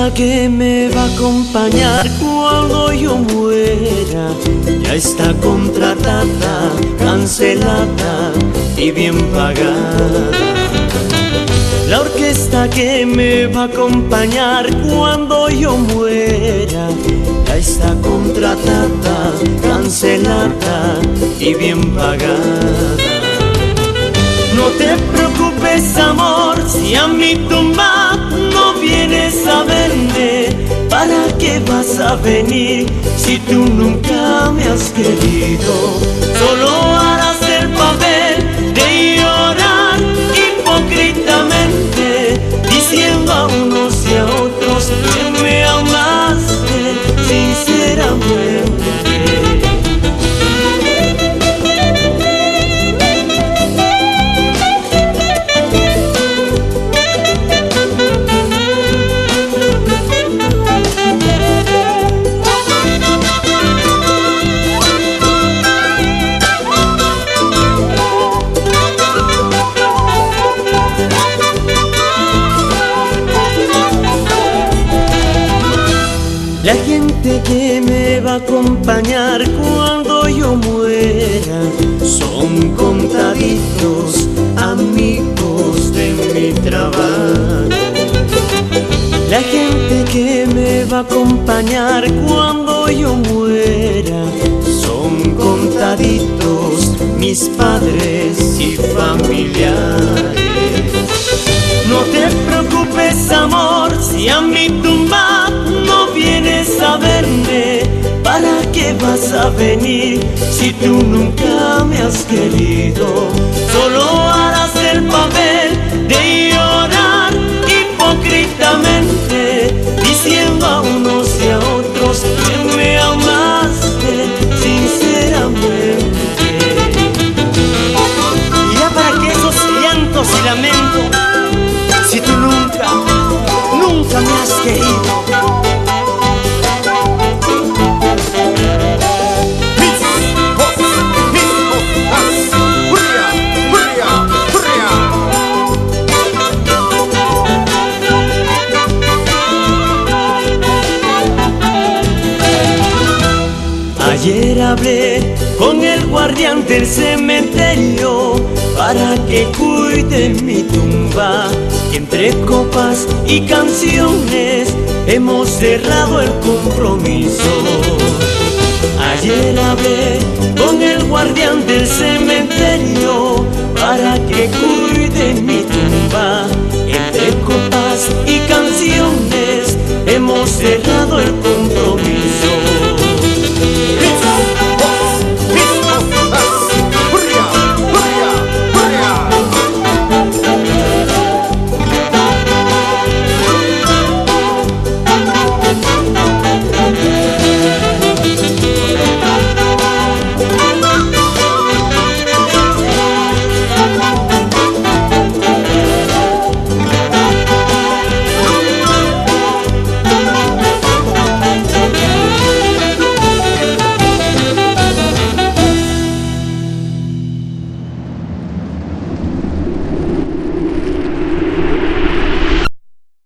orquesta que me va a acompañar cuando yo muera ya está contratada, cancelada y bien pagada. La orquesta que me va a acompañar cuando yo muera ya está contratada, cancelada y bien pagada. No te preocupes, amor, si a mi tumba no vienes a verme. ¿Para qué vas a venir si tú nunca me has querido? Solo harás el papel de llorar hipócritamente, diciendo a unos y a otros que me amaste sinceramente. La gente que me va a acompañar cuando yo muera son contaditos amigos de mi trabajo. La gente que me va a acompañar cuando yo muera son contaditos mis padres y familiares. No te preocupes, amor, si a mi tumba no vienes a verme. ¿Para qué vas a venir si tú nunca me has querido? Solo harás el papel de llorar hipócritamente, diciendo a unos y a otros que me amaste sinceramente. Y ya para que esos llantos y lamentos, si tú nunca me has querido. Ayer hablé con el guardián del cementerio para que cuide mi tumba. Entre copas y canciones hemos cerrado el compromiso. Ayer hablé con el guardián del cementerio